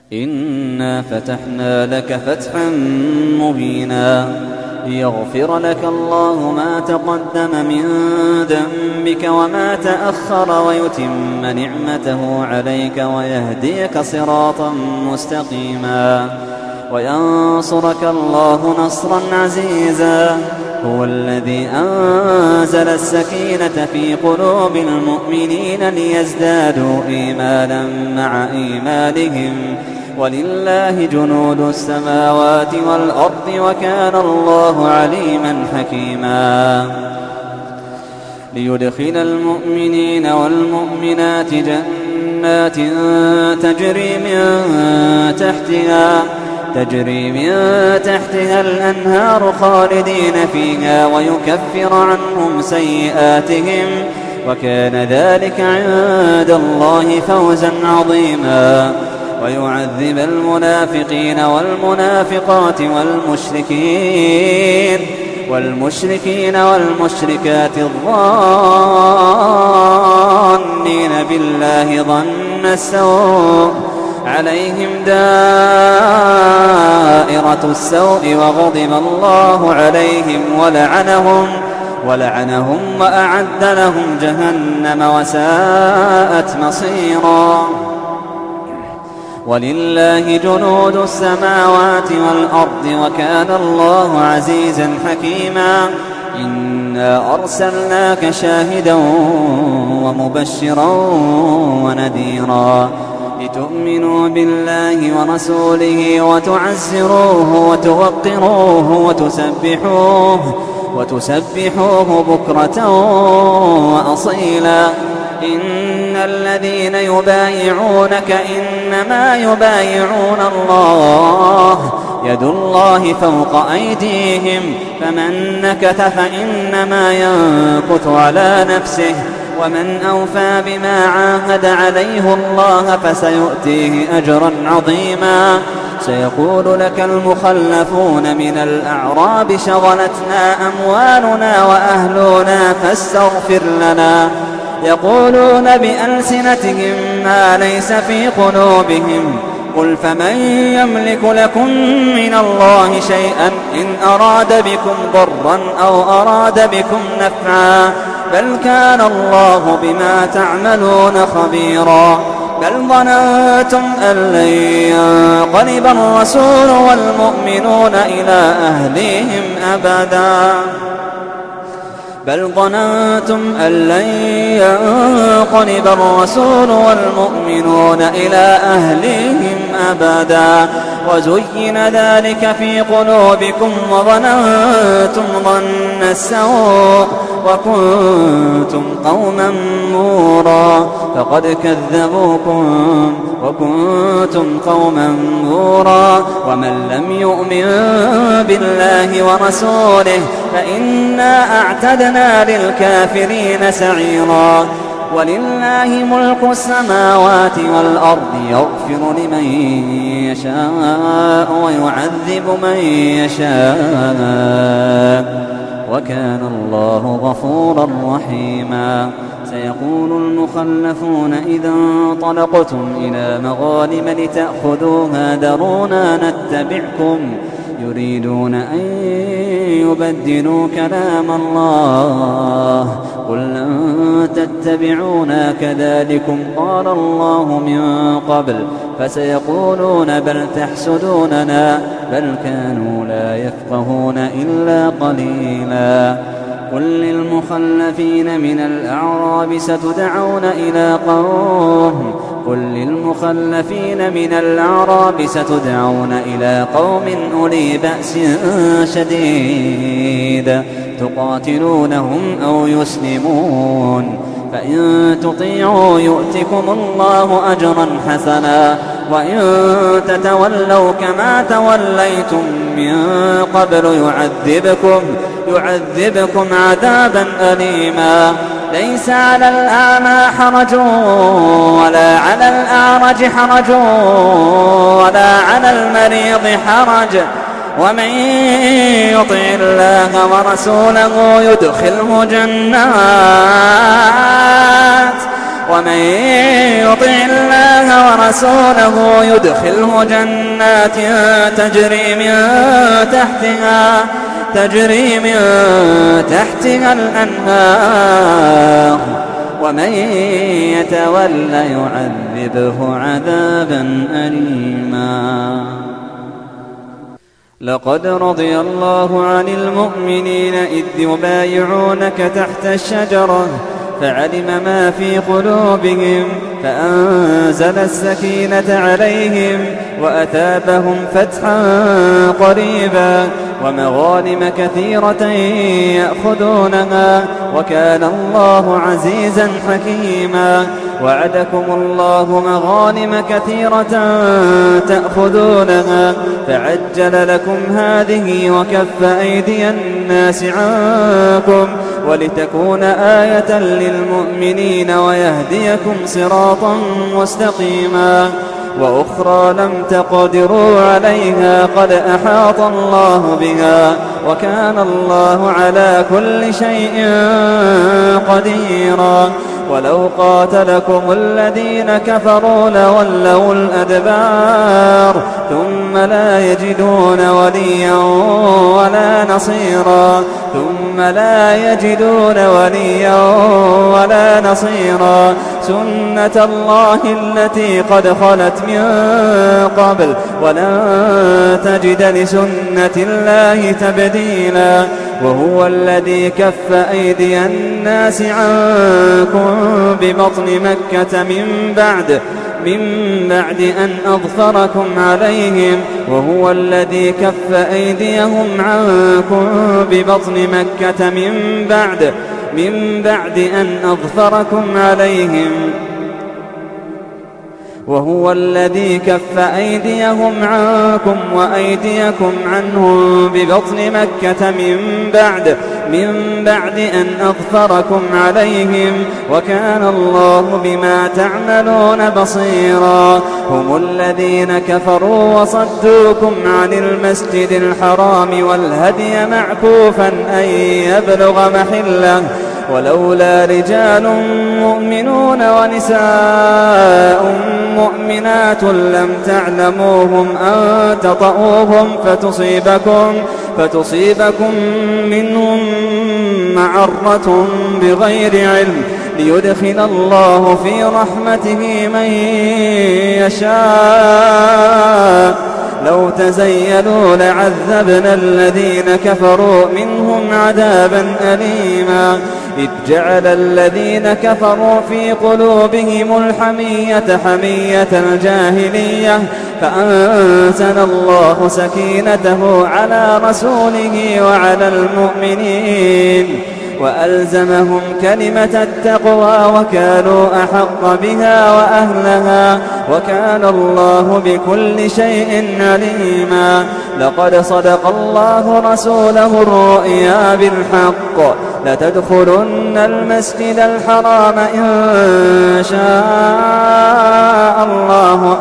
إنا فتحنا لك فتحا مبينا ليغفر لك الله ما تقدم من ذنبك وما تأخر ويتم نعمته عليك ويهديك صراطا مستقيما وينصرك الله نصرا عزيزا. هو الذي أنزل السكينة في قلوب المؤمنين ليزدادوا إيمانا مع إيمانهم ولله جنود السماوات والأرض وكان الله عليما حكيما. ليدخل المؤمنين والمؤمنات جنات تجري من تحتها الأنهار خالدين فيها ويكفر عنهم سيئاتهم وكان ذلك عند الله فوزا عظيما. ويعذب المنافقين والمنافقات والمشركين والمشركات الظانين بالله ظن السوء عليهم دائرة السوء وغضب الله عليهم ولعنهم وأعد لهم جهنم وساءت مصيرا. ولله جنود السماوات والأرض وكان الله عزيزا حكيما. إنا أرسلناك شاهدا ومبشرا ونذيرا لتؤمنوا بالله ورسوله وتعزروه وتوقروه وتسبحوه بكرة وأصيلا. إن الذين يبايعونك إنما يبايعون الله يد الله فوق أيديهم فمن نكث فإنما ينكث على نفسه ومن أوفى بما عاهد عليه الله فسيؤتيه أجرا عظيما. سيقول لك المخلفون من الأعراب شغلتنا أموالنا وأهلنا فاستغفر لنا يقولون بألسنتهم ما ليس في قلوبهم قل فمن يملك لكم من الله شيئا إن أراد بكم ضرا أو أراد بكم نفعا بل كان الله بما تعملون خبيرا. بل ظننتم أن لن ينقلب الرسول والمؤمنون إلى أهليهم أبدا وزين ذلك في قلوبكم وظننتم ظن السوء وكنتم قوما بورا فقد كذبوكم وكنتم قوما بورا. ومن لم يؤمن بالله ورسوله فإنا أعتدنا للكافرين سعيرا. ولله ملك السماوات والأرض يغفر لمن يشاء ويعذب من يشاء وكان الله غفورا رحيما. سيقول المخلفون إذا انطلقتم إلى مغانم لتأخذوها ذرونا نتبعكم يريدون أن يبدلوا كلام الله قل لن تتبعونا كذلكم قال الله من قبل فسيقولون بل تحسدوننا بل كانوا لا يفقهون إلا قليلا. قل للمخلفين من الأعراب ستدعون إلى قوم أولي بأس شديد تقاتلونهم أو يسلمون فإن تطيعوا يؤتكم الله أجرا حسنا وإن تتولوا كما توليتم من قبل يعذبكم عذابا أليما. ليس على الأعمى حرج ولا على الأعرج حرج ولا على المريض حرج ومن يطع الله ومن يطع الله ورسوله يدخله جنات تجري من تحتها الأنهار ومن يتول يعذبه عذابا أليما. لقد رضي الله عن المؤمنين إذ يبايعونك تحت الشجرة فعلم ما في قلوبهم فأنزل السكينة عليهم وأثابهم فتحا قريبا ومغانم كثيرة يأخذونها وكان الله عزيزا حكيما. وعدكم الله مغانم كثيرة تأخذونها فعجل لكم هذه وكف أيدي الناس عنكم ولتكون آية للمؤمنين ويهديكم صراطا مستقيما. وأخرى لم تقدروا عليها قد أحاط الله بها وكان الله على كل شيء قديرا. ولو قاتلكم الذين كفروا لولوا الأدبار ثم لا يجدون وليا ولا نصيرا سنة الله التي قد خلت من قبل ولن تجد لسنة الله تبديلا. وهو الذي كف أيدي الناس عنكم ببطن مكة من بعد أن أظفركم عليهم وهو الذي كف أيديهم عنكم ببطن مكة من بعد أن أظفركم عليهم وهو الذي كف أيديهم عنكم وأيديكم عنهم ببطن مكة من بعد أن أظفركم عليهم وكان الله بما تعملون بصيرا. هم الذين كفروا وصدوكم عن المسجد الحرام والهدي معكوفا أن يبلغ محله ولولا رجال مؤمنون ونساء مؤمنات لم تعلموهم أن تطؤوهم فتصيبكم منهم معرة بغير علم ليدخل الله في رحمته من يشاء. لو تزيلوا لعذبنا الذين كفروا منهم عذابا أليما. إذ جعل الذين كفروا في قلوبهم الحمية حمية الجاهلية فأنزل الله سكينته على رسوله وعلى المؤمنين وألزمهم كلمة التقوى وكانوا أحق بها وأهلها وكان الله بكل شيء عليما. لقد صدق الله رسوله الرؤيا بالحق لتدخلن المسجد الحرام إن شاء الله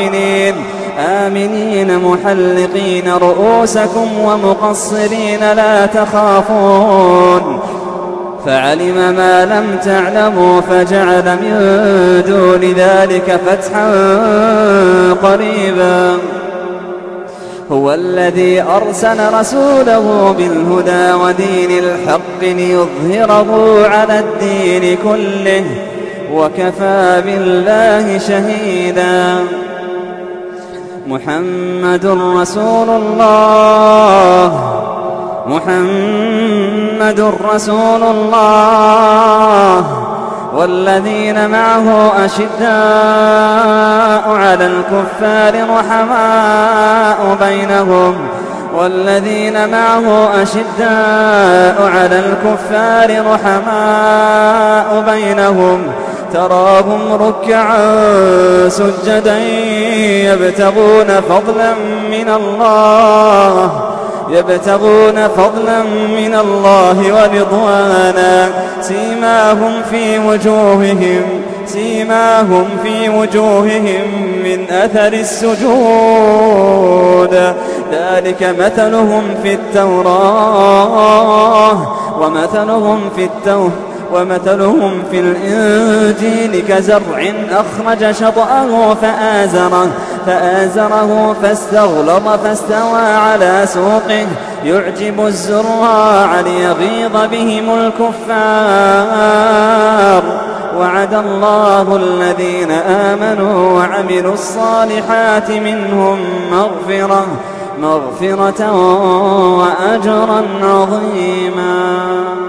آمنين محلقين رؤوسكم ومقصرين لا تخافون فعلم ما لم تعلموا فجعل من دون ذلك فتحا قريبا. هو الذي أرسل رسوله بالهدى ودين الحق ليظهره على الدين كله وكفى بالله شهيدا. محمد رسول الله والذين معه أشداء على الكفار رحماء بينهم تراهم ركعا سجدا يبتغون فضلا من الله ورضوانا سيماهم في وجوههم من أثر السجود ذلك مثلهم في التوراة ومثلهم في الإنجيل كزرع أخرج شطأه فآزره فاستغلظ فاستوى على سوقه يعجب الزراع ليغيظ بهم الكفار. وعد الله الذين آمنوا وعملوا الصالحات منهم مغفرة وأجرا عظيما.